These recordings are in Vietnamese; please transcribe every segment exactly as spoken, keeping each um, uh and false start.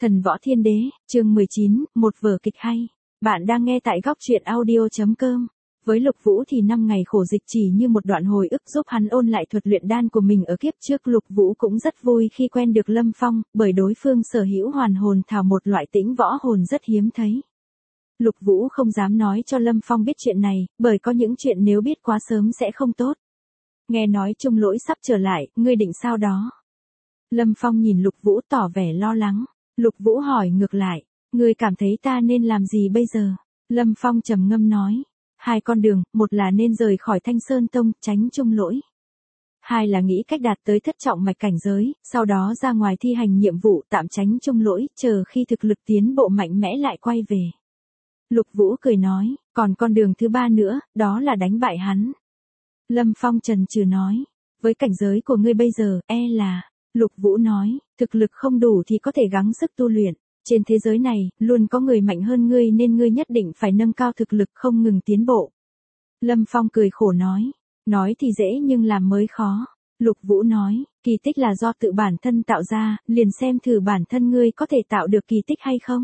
Thần Võ Thiên Đế, chương mười chín, một vở kịch hay. Bạn đang nghe tại góc truyện audio.com. Với Lục Vũ thì năm ngày khổ dịch chỉ như một đoạn hồi ức giúp hắn ôn lại thuật luyện đan của mình ở kiếp trước. Lục Vũ cũng rất vui khi quen được Lâm Phong, bởi đối phương sở hữu hoàn hồn thảo, một loại tĩnh võ hồn rất hiếm thấy. Lục Vũ không dám nói cho Lâm Phong biết chuyện này, bởi có những chuyện nếu biết quá sớm sẽ không tốt. Nghe nói Trung Lỗi sắp trở lại, ngươi định sao đó? Lâm Phong nhìn Lục Vũ tỏ vẻ lo lắng. Lục Vũ hỏi ngược lại, ngươi cảm thấy ta nên làm gì bây giờ? Lâm Phong trầm ngâm nói, hai con đường, một là nên rời khỏi Thanh Sơn Tông, tránh Trung Lỗi. Hai là nghĩ cách đạt tới thất trọng mạch cảnh giới, sau đó ra ngoài thi hành nhiệm vụ tạm tránh Trung Lỗi, chờ khi thực lực tiến bộ mạnh mẽ lại quay về. Lục Vũ cười nói, còn con đường thứ ba nữa, đó là đánh bại hắn. Lâm Phong chần chừ nói, với cảnh giới của ngươi bây giờ, e là... Lục Vũ nói, thực lực không đủ thì có thể gắng sức tu luyện. Trên thế giới này, luôn có người mạnh hơn ngươi nên ngươi nhất định phải nâng cao thực lực không ngừng tiến bộ. Lâm Phong cười khổ nói, nói thì dễ nhưng làm mới khó. Lục Vũ nói, kỳ tích là do tự bản thân tạo ra, liền xem thử bản thân ngươi có thể tạo được kỳ tích hay không.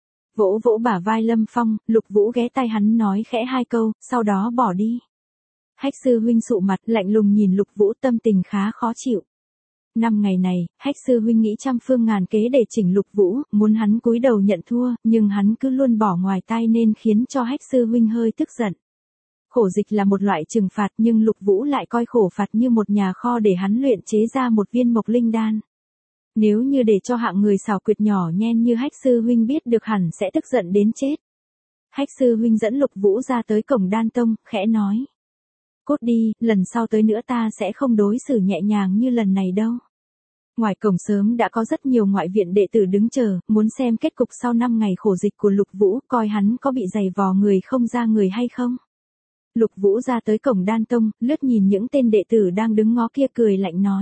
Vỗ vỗ bả vai Lâm Phong, Lục Vũ ghé tai hắn nói khẽ hai câu, sau đó bỏ đi. Hách sư huynh sụ mặt lạnh lùng nhìn Lục Vũ, tâm tình khá khó chịu. Năm ngày này, Hách sư huynh nghĩ trăm phương ngàn kế để chỉnh Lục Vũ, muốn hắn cúi đầu nhận thua, nhưng hắn cứ luôn bỏ ngoài tai nên khiến cho Hách sư huynh hơi tức giận. Khổ dịch là một loại trừng phạt nhưng Lục Vũ lại coi khổ phạt như một nhà kho để hắn luyện chế ra một viên mộc linh đan. Nếu như để cho hạng người xảo quyệt nhỏ nhen như Hách sư huynh biết được hẳn sẽ tức giận đến chết. Hách sư huynh dẫn Lục Vũ ra tới cổng Đan Tông, khẽ nói. Cốt đi, lần sau tới nữa ta sẽ không đối xử nhẹ nhàng như lần này đâu. Ngoài cổng sớm đã có rất nhiều ngoại viện đệ tử đứng chờ, muốn xem kết cục sau năm ngày khổ dịch của Lục Vũ, coi hắn có bị giày vò người không ra người hay không. Lục Vũ ra tới cổng Đan Tông, lướt nhìn những tên đệ tử đang đứng ngó kia cười lạnh nói.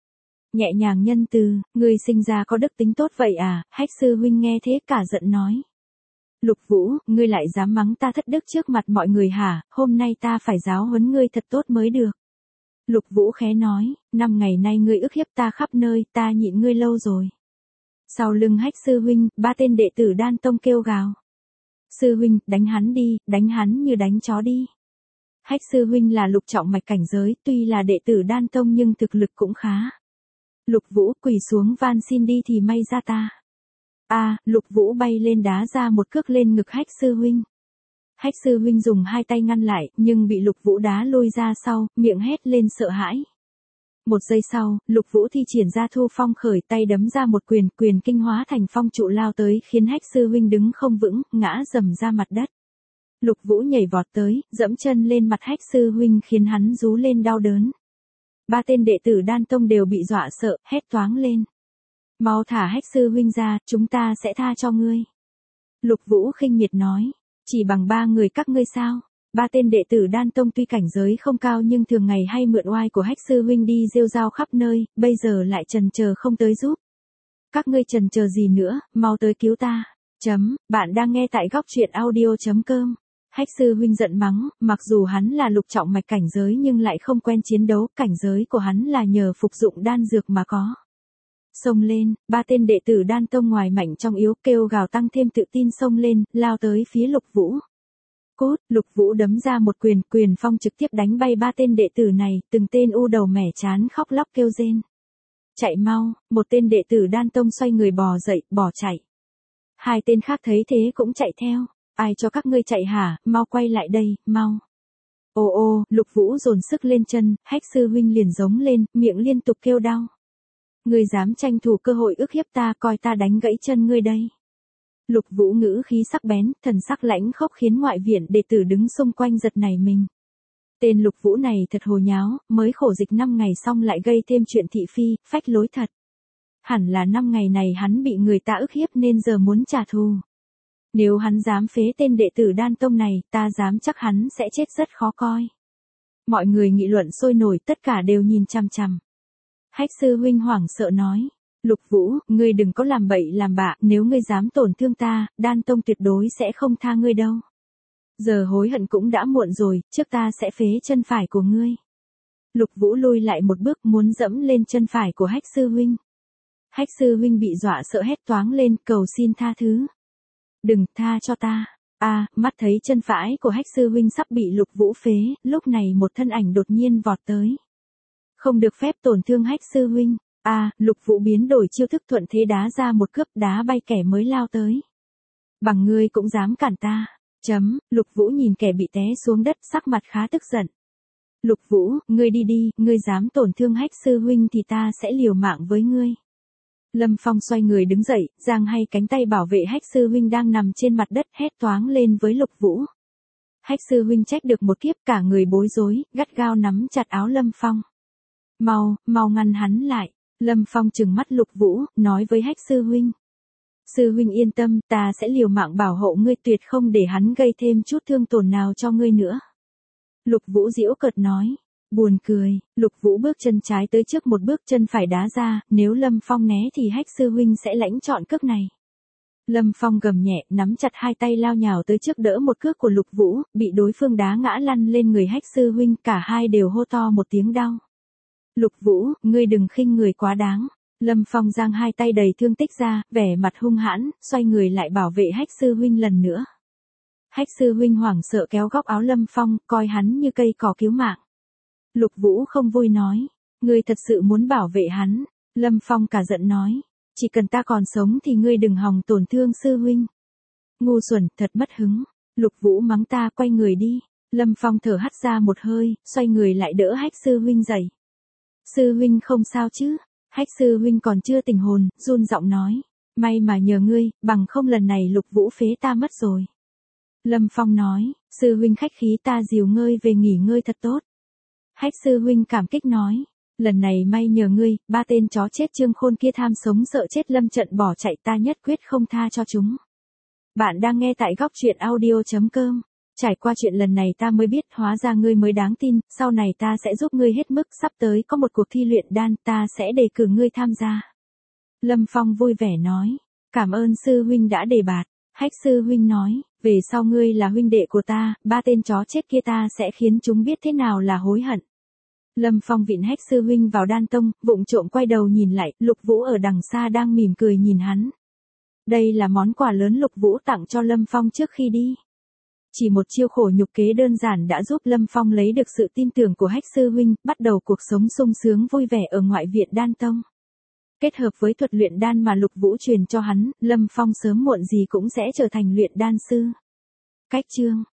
Nhẹ nhàng nhân từ, ngươi sinh ra có đức tính tốt vậy à? Hách sư huynh nghe thế cả giận nói. Lục Vũ, ngươi lại dám mắng ta thất đức trước mặt mọi người hả? Hôm nay ta phải giáo huấn ngươi thật tốt mới được. Lục Vũ khẽ nói, năm ngày nay ngươi ức hiếp ta khắp nơi, ta nhịn ngươi lâu rồi. Sau lưng Hách sư huynh, ba tên đệ tử Đan Tông kêu gào. Sư huynh, đánh hắn đi, đánh hắn như đánh chó đi. Hách sư huynh là lục trọng mạch cảnh giới, tuy là đệ tử Đan Tông nhưng thực lực cũng khá. Lục Vũ quỳ xuống van xin đi thì may ra ta. A, à, Lục Vũ bay lên đá ra một cước lên ngực Hách sư huynh. Hách sư huynh dùng hai tay ngăn lại, nhưng bị Lục Vũ đá lôi ra sau, miệng hét lên sợ hãi. Một giây sau, Lục Vũ thi triển ra Thu Phong khởi, tay đấm ra một quyền, quyền kinh hóa thành phong trụ lao tới khiến Hách sư huynh đứng không vững, ngã rầm ra mặt đất. Lục Vũ nhảy vọt tới, dẫm chân lên mặt Hách sư huynh khiến hắn rú lên đau đớn. Ba tên đệ tử Đan Tông đều bị dọa sợ, hét toáng lên. Mau thả Hách sư huynh ra, chúng ta sẽ tha cho ngươi. Lục Vũ khinh miệt nói. Chỉ bằng ba người các ngươi sao? Ba tên đệ tử Đan Tông tuy cảnh giới không cao nhưng thường ngày hay mượn oai của Hách sư huynh đi rêu rao khắp nơi, bây giờ lại trần chờ không tới giúp. Các ngươi trần chờ gì nữa, mau tới cứu ta. Chấm, bạn đang nghe tại góc truyện audio.com. Hách sư huynh giận mắng, mặc dù hắn là lục trọng mạch cảnh giới nhưng lại không quen chiến đấu, cảnh giới của hắn là nhờ phục dụng đan dược mà có. Xông lên, ba tên đệ tử Đan Tông ngoài mạnh trong yếu kêu gào tăng thêm tự tin xông lên, lao tới phía Lục Vũ. Cốt, Lục Vũ đấm ra một quyền, quyền phong trực tiếp đánh bay ba tên đệ tử này, từng tên u đầu mẻ chán khóc lóc kêu rên. Chạy mau, một tên đệ tử Đan Tông xoay người bò dậy, bỏ chạy. Hai tên khác thấy thế cũng chạy theo, ai cho các ngươi chạy hả, mau quay lại đây, mau. Ô ô, Lục Vũ dồn sức lên chân, Hách sư huynh liền giống lên, miệng liên tục kêu đau. Ngươi dám tranh thủ cơ hội ức hiếp ta, coi ta đánh gãy chân ngươi đây. Lục Vũ ngữ khí sắc bén, thần sắc lãnh khốc khiến ngoại viện đệ tử đứng xung quanh giật nảy mình. Tên Lục Vũ này thật hồ nháo, mới khổ dịch năm ngày xong lại gây thêm chuyện thị phi, phách lối thật. Hẳn là năm ngày này hắn bị người ta ức hiếp nên giờ muốn trả thù. Nếu hắn dám phế tên đệ tử Đan Tông này, ta dám chắc hắn sẽ chết rất khó coi. Mọi người nghị luận sôi nổi, tất cả đều nhìn chằm chằm. Hách sư huynh hoảng sợ nói, Lục Vũ, ngươi đừng có làm bậy làm bạ, nếu ngươi dám tổn thương ta, Đan Tông tuyệt đối sẽ không tha ngươi đâu. Giờ hối hận cũng đã muộn rồi, trước ta sẽ phế chân phải của ngươi. Lục Vũ lui lại một bước muốn dẫm lên chân phải của Hách sư huynh. Hách sư huynh bị dọa sợ hét toáng lên, cầu xin tha thứ. Đừng, tha cho ta. A, à, mắt thấy chân phải của Hách sư huynh sắp bị Lục Vũ phế, lúc này một thân ảnh đột nhiên vọt tới. Không được phép tổn thương Hách sư huynh. A, à, Lục Vũ biến đổi chiêu thức thuận thế đá ra một cước, đá bay kẻ mới lao tới. Bằng ngươi cũng dám cản ta. Chấm, Lục Vũ nhìn kẻ bị té xuống đất, sắc mặt khá tức giận. Lục Vũ, ngươi đi đi, ngươi dám tổn thương Hách sư huynh thì ta sẽ liều mạng với ngươi. Lâm Phong xoay người đứng dậy, giang hai cánh tay bảo vệ Hách sư huynh đang nằm trên mặt đất, hét toáng lên với Lục Vũ. Hách sư huynh trách được một kiếp, cả người bối rối, gắt gao nắm chặt áo Lâm Phong. Mau, mau ngăn hắn lại. Lâm Phong trừng mắt Lục Vũ, nói với Hách sư huynh. Sư huynh yên tâm, ta sẽ liều mạng bảo hộ ngươi, tuyệt không để hắn gây thêm chút thương tổn nào cho ngươi nữa. Lục Vũ giễu cợt nói. Buồn cười, Lục Vũ bước chân trái tới trước, một bước chân phải đá ra, nếu Lâm Phong né thì Hách sư huynh sẽ lãnh trọn cước này. Lâm Phong gầm nhẹ, nắm chặt hai tay lao nhào tới trước đỡ một cước của Lục Vũ, bị đối phương đá ngã lăn lên người Hách sư huynh, cả hai đều hô to một tiếng đau. Lục Vũ, ngươi đừng khinh người quá đáng. Lâm Phong giang hai tay đầy thương tích ra, vẻ mặt hung hãn, xoay người lại bảo vệ Hách sư huynh lần nữa. Hách sư huynh hoảng sợ kéo góc áo Lâm Phong, coi hắn như cây cỏ cứu mạng. Lục Vũ không vui nói, ngươi thật sự muốn bảo vệ hắn. Lâm Phong cả giận nói, chỉ cần ta còn sống thì ngươi đừng hòng tổn thương sư huynh. Ngu xuẩn, thật mất hứng. Lục Vũ mắng ta, quay người đi. Lâm Phong thở hắt ra một hơi, xoay người lại đỡ Hách sư huynh dậy. Sư huynh không sao chứ? Hách sư huynh còn chưa tỉnh hồn, run giọng nói, may mà nhờ ngươi, bằng không lần này Lục Vũ phế ta mất rồi. Lâm Phong nói, sư huynh khách khí, ta dìu ngươi về nghỉ ngơi thật tốt. Hách sư huynh cảm kích nói, lần này may nhờ ngươi, ba tên chó chết Trương Khôn kia tham sống sợ chết lâm trận bỏ chạy, ta nhất quyết không tha cho chúng. Bạn đang nghe tại góc truyện audio chấm com. Trải qua chuyện lần này ta mới biết, hóa ra ngươi mới đáng tin, sau này ta sẽ giúp ngươi hết mức, sắp tới có một cuộc thi luyện đan, ta sẽ đề cử ngươi tham gia. Lâm Phong vui vẻ nói, cảm ơn sư huynh đã đề bạt. Hách sư huynh nói, về sau ngươi là huynh đệ của ta, ba tên chó chết kia ta sẽ khiến chúng biết thế nào là hối hận. Lâm Phong vịn Hách sư huynh vào đan tông, vụng trộm quay đầu nhìn lại, Lục Vũ ở đằng xa đang mỉm cười nhìn hắn. Đây là món quà lớn Lục Vũ tặng cho Lâm Phong trước khi đi. Chỉ một chiêu khổ nhục kế đơn giản đã giúp Lâm Phong lấy được sự tin tưởng của Hách sư huynh, bắt đầu cuộc sống sung sướng vui vẻ ở ngoại viện đan tông. Kết hợp với thuật luyện đan mà Lục Vũ truyền cho hắn, Lâm Phong sớm muộn gì cũng sẽ trở thành luyện đan sư. Cách chương